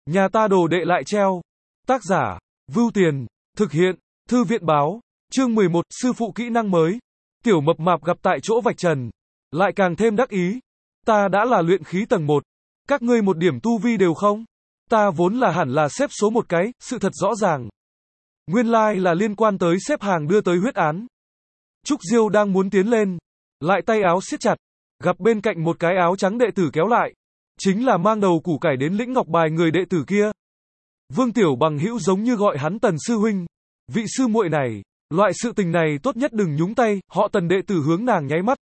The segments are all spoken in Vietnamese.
Nhà ta đồ đệ lại treo. Tác giả, Vưu Tiền, thực hiện, Thư viện báo, chương 11, sư phụ kỹ năng mới. Tiểu mập mạp gặp tại chỗ vạch trần, lại càng thêm đắc ý. Ta đã là luyện khí tầng 1, các ngươi một điểm tu vi đều không? Ta vốn là hẳn là xếp số một cái, sự thật rõ ràng. Nguyên lai là liên quan tới xếp hàng đưa tới huyết án. Trúc Diêu đang muốn tiến lên, lại tay áo siết chặt, gặp bên cạnh một cái áo trắng đệ tử kéo lại. Chính là mang đầu củ cải đến lĩnh ngọc bài người đệ tử kia. Vương Tiểu Bằng hữu giống như gọi hắn Tần sư huynh. Vị sư muội này, loại sự tình này tốt nhất đừng nhúng tay, họ Tần đệ tử hướng nàng nháy mắt.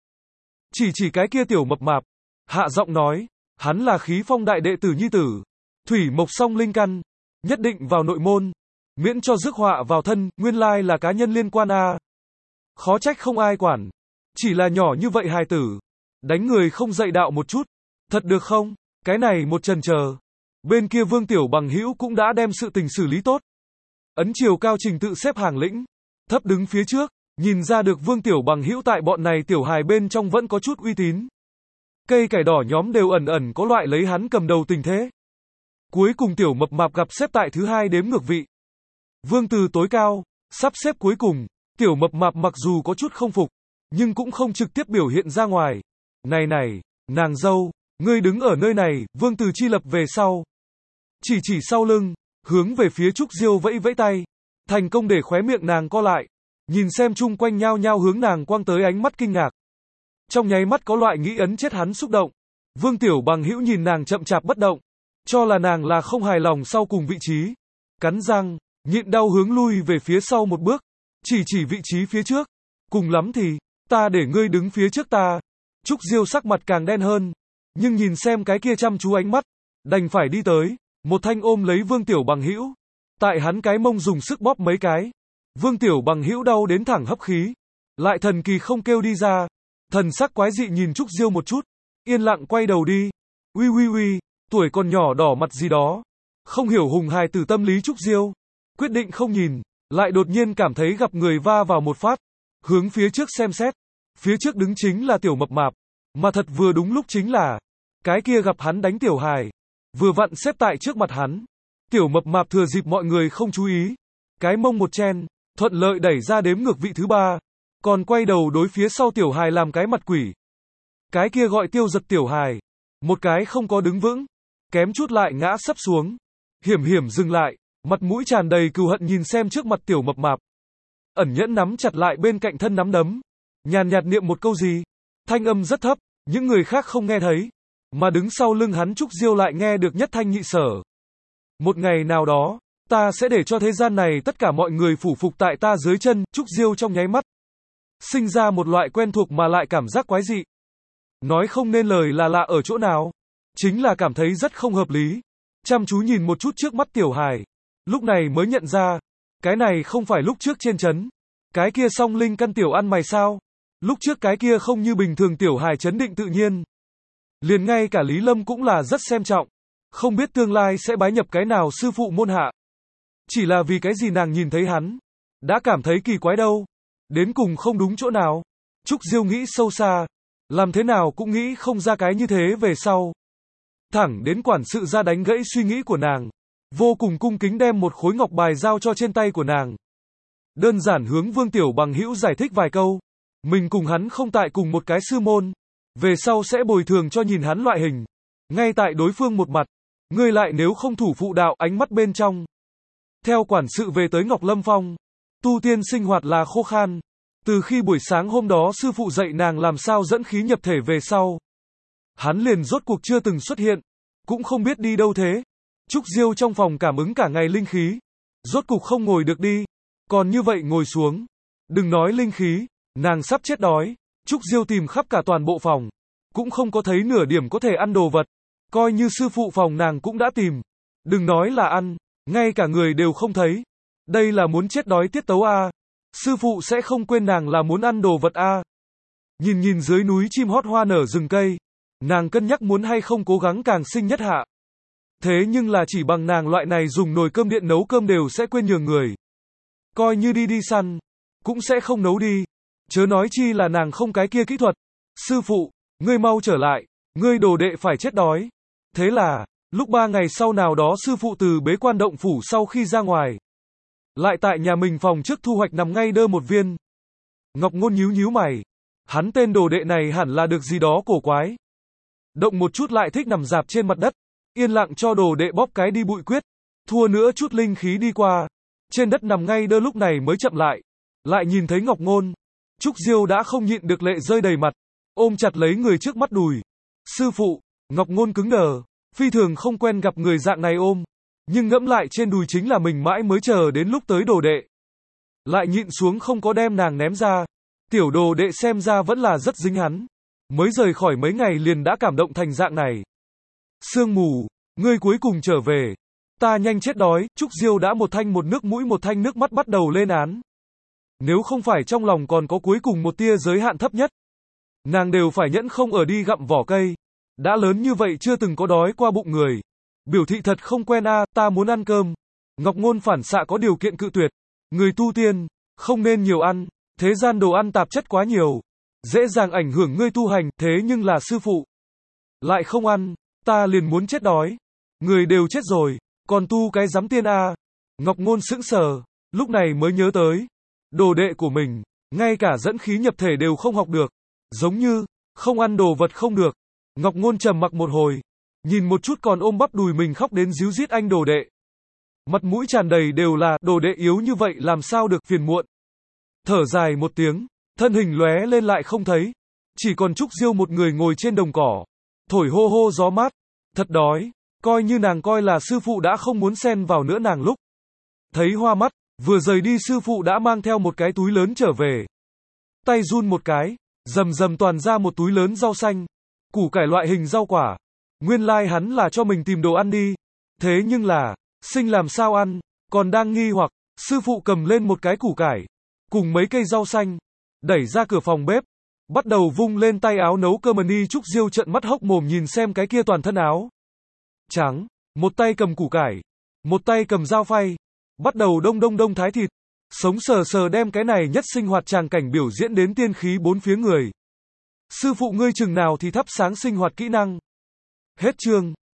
Chỉ cái kia tiểu mập mạp, hạ giọng nói, hắn là khí phong đại đệ tử nhi tử, thủy mộc song linh căn, nhất định vào nội môn, miễn cho rước họa vào thân, nguyên lai là cá nhân liên quan a. Khó trách không ai quản, chỉ là nhỏ như vậy hài tử, đánh người không dạy đạo một chút, thật được không? Cái này một chần chờ. Bên kia Vương Tiểu Bằng hữu cũng đã đem sự tình xử lý tốt. Ấn chiều cao trình tự xếp hàng lĩnh, thấp đứng phía trước, nhìn ra được Vương Tiểu Bằng hữu tại bọn này tiểu hài bên trong vẫn có chút uy tín. Cây cải đỏ nhóm đều ẩn ẩn có loại lấy hắn cầm đầu tình thế. Cuối cùng tiểu mập mạp gặp xếp tại thứ hai đếm ngược vị. Vương từ tối cao, sắp xếp cuối cùng, tiểu mập mạp mặc dù có chút không phục, nhưng cũng không trực tiếp biểu hiện ra ngoài. Này, nàng dâu, ngươi đứng ở nơi này, Vương Từ chi lập về sau. Chỉ sau lưng, hướng về phía Trúc Diêu vẫy vẫy tay. Thành công để khóe miệng nàng co lại. Nhìn xem chung quanh nhao nhao hướng nàng quăng tới ánh mắt kinh ngạc. Trong nháy mắt có loại nghĩ ấn chết hắn xúc động. Vương Tiểu Bằng hữu nhìn nàng chậm chạp bất động. Cho là nàng là không hài lòng sau cùng vị trí. Cắn răng, nhịn đau hướng lui về phía sau một bước. Chỉ vị trí phía trước. Cùng lắm thì, ta để ngươi đứng phía trước ta. Trúc Diêu sắc mặt càng đen hơn. Nhưng nhìn xem cái kia chăm chú ánh mắt, đành phải đi tới, một thanh ôm lấy Vương Tiểu Bằng hữu. Tại hắn cái mông dùng sức bóp mấy cái. Vương Tiểu Bằng hữu đau đến thẳng hấp khí. Lại thần kỳ không kêu đi ra. Thần sắc quái dị nhìn Trúc Diêu một chút. Yên lặng quay đầu đi. Uy, tuổi còn nhỏ đỏ mặt gì đó. Không hiểu hùng hài tử tâm lý Trúc Diêu. Quyết định không nhìn. Lại đột nhiên cảm thấy gặp người va vào một phát. Hướng phía trước xem xét. Phía trước đứng chính là tiểu mập mạp. Mà thật vừa đúng lúc chính là cái kia gặp hắn đánh tiểu hài. Vừa vặn xếp tại trước mặt hắn. Tiểu mập mạp thừa dịp mọi người không chú ý. Cái mông một chen, thuận lợi đẩy ra đếm ngược vị thứ 3. Còn quay đầu đối phía sau tiểu hài làm cái mặt quỷ. Cái kia gọi tiêu giật tiểu hài. Một cái không có đứng vững. Kém chút lại ngã sấp xuống. Hiểm dừng lại. Mặt mũi tràn đầy cừu hận nhìn xem trước mặt tiểu mập mạp. Ẩn nhẫn nắm chặt lại bên cạnh thân nắm đấm. Nhàn nhạt niệm một câu gì. Thanh âm rất thấp. Những người khác không nghe thấy. Mà đứng sau lưng hắn Trúc Diêu lại nghe được nhất thanh nhị sở. Một ngày nào đó, ta sẽ để cho thế gian này tất cả mọi người phủ phục tại ta dưới chân. Trúc Diêu trong nháy mắt sinh ra một loại quen thuộc mà lại cảm giác quái dị. Nói không nên lời là lạ ở chỗ nào. Chính là cảm thấy rất không hợp lý. Chăm chú nhìn một chút trước mắt tiểu hài. Lúc này mới nhận ra. Cái này không phải lúc trước trên trấn. Cái kia song linh căn tiểu ăn mày sao. Lúc trước cái kia không như bình thường tiểu hài chấn định tự nhiên. Liền ngay cả Lý Lâm cũng là rất xem trọng. Không biết tương lai sẽ bái nhập cái nào sư phụ môn hạ. Chỉ là vì cái gì nàng nhìn thấy hắn. Đã cảm thấy kỳ quái đâu. Đến cùng không đúng chỗ nào. Trúc Diêu nghĩ sâu xa. Làm thế nào cũng nghĩ không ra cái như thế về sau. Thẳng đến quản sự ra đánh gãy suy nghĩ của nàng. Vô cùng cung kính đem một khối ngọc bài giao cho trên tay của nàng. Đơn giản hướng Vương Tiểu Bằng hữu giải thích vài câu. Mình cùng hắn không tại cùng một cái sư môn. Về sau sẽ bồi thường cho nhìn hắn loại hình. Ngay tại đối phương một mặt. Ngươi lại nếu không thủ phụ đạo ánh mắt bên trong. Theo quản sự về tới Ngọc Lâm Phong. Tu tiên sinh hoạt là khô khan. Từ khi buổi sáng hôm đó sư phụ dạy nàng làm sao dẫn khí nhập thể về sau. Hắn liền rốt cuộc chưa từng xuất hiện. Cũng không biết đi đâu thế. Trúc Diêu trong phòng cảm ứng cả ngày linh khí. Rốt cuộc không ngồi được đi. Còn như vậy ngồi xuống. Đừng nói linh khí. Nàng sắp chết đói. Trúc Diêu tìm khắp cả toàn bộ phòng. Cũng không có thấy nửa điểm có thể ăn đồ vật. Coi như sư phụ phòng nàng cũng đã tìm. Đừng nói là ăn. Ngay cả người đều không thấy. Đây là muốn chết đói tiết tấu a. Sư phụ sẽ không quên nàng là muốn ăn đồ vật a. Nhìn dưới núi chim hót hoa nở rừng cây. Nàng cân nhắc muốn hay không cố gắng càng sinh nhất hạ. Thế nhưng là chỉ bằng nàng loại này dùng nồi cơm điện nấu cơm đều sẽ quên nhường người. Coi như đi săn. Cũng sẽ không nấu đi. Chớ nói chi là nàng không cái kia kỹ thuật. Sư phụ, ngươi mau trở lại. Ngươi đồ đệ phải chết đói. Thế là, Lúc 3 ngày sau nào đó sư phụ từ bế quan động phủ sau khi ra ngoài. Lại tại nhà mình phòng trước thu hoạch nằm ngay đơ một viên. Ngọc Ngôn nhíu nhíu mày. Hắn tên đồ đệ này hẳn là được gì đó cổ quái. Động một chút lại thích nằm rạp trên mặt đất. Yên lặng cho đồ đệ bóp cái đi bụi quyết. Thua nữa chút linh khí đi qua. Trên đất nằm ngay đơ lúc này mới chậm lại. Lại nhìn thấy Ngọc Ngôn. Trúc Diêu đã không nhịn được lệ rơi đầy mặt. Ôm chặt lấy người trước mắt đùi. Sư phụ, Ngọc Ngôn cứng đờ. Phi thường không quen gặp người dạng này ôm. Nhưng ngẫm lại trên đùi chính là mình mãi mới chờ đến lúc tới đồ đệ. Lại nhịn xuống không có đem nàng ném ra. Tiểu đồ đệ xem ra vẫn là rất dính hắn. Mới rời khỏi mấy ngày liền đã cảm động thành dạng này. Sương mù, ngươi cuối cùng trở về. Ta nhanh chết đói. Trúc Diêu đã một thanh một nước mũi một thanh nước mắt bắt đầu lên án. Nếu không phải trong lòng còn có cuối cùng một tia giới hạn thấp nhất, nàng đều phải nhẫn không ở đi gặm vỏ cây. Đã lớn như vậy chưa từng có đói qua bụng người. Biểu thị thật không quen ta muốn ăn cơm. Ngọc Ngôn phản xạ có điều kiện cự tuyệt. Người tu tiên, không nên nhiều ăn. Thế gian đồ ăn tạp chất quá nhiều. Dễ dàng ảnh hưởng ngươi tu hành, thế nhưng là sư phụ. Lại không ăn, ta liền muốn chết đói. Người đều chết rồi, còn tu cái giám tiên Ngọc Ngôn sững sờ, lúc này mới nhớ tới. Đồ đệ của mình, ngay cả dẫn khí nhập thể đều không học được. Giống như, không ăn đồ vật không được. Ngọc Ngôn trầm mặc một hồi. Nhìn một chút còn ôm bắp đùi mình khóc đến ríu rít anh đồ đệ. Mặt mũi tràn đầy đều là đồ đệ yếu như vậy làm sao được phiền muộn. Thở dài một tiếng, thân hình lóe lên lại không thấy. Chỉ còn Trúc Diêu một người ngồi trên đồng cỏ. Thổi hô hô gió mát. Thật đói, coi như nàng coi là sư phụ đã không muốn xen vào nữa nàng lúc. Thấy hoa mắt, vừa rời đi sư phụ đã mang theo một cái túi lớn trở về. Tay run một cái, rầm rầm toàn ra một túi lớn rau xanh. Củ cải loại hình rau quả. Nguyên lai hắn là cho mình tìm đồ ăn đi. Thế nhưng là, sinh làm sao ăn, còn đang nghi hoặc, sư phụ cầm lên một cái củ cải, cùng mấy cây rau xanh, đẩy ra cửa phòng bếp, bắt đầu vung lên tay áo nấu cơm. Trúc Diêu trợn mắt hốc mồm nhìn xem cái kia toàn thân áo trắng, một tay cầm củ cải, một tay cầm dao phay, bắt đầu đông đông thái thịt, sống sờ sờ đem cái này nhất sinh hoạt tràng cảnh biểu diễn đến tiên khí bốn phía người. Sư phụ ngươi chừng nào thì thắp sáng sinh hoạt kỹ năng. Hết chương.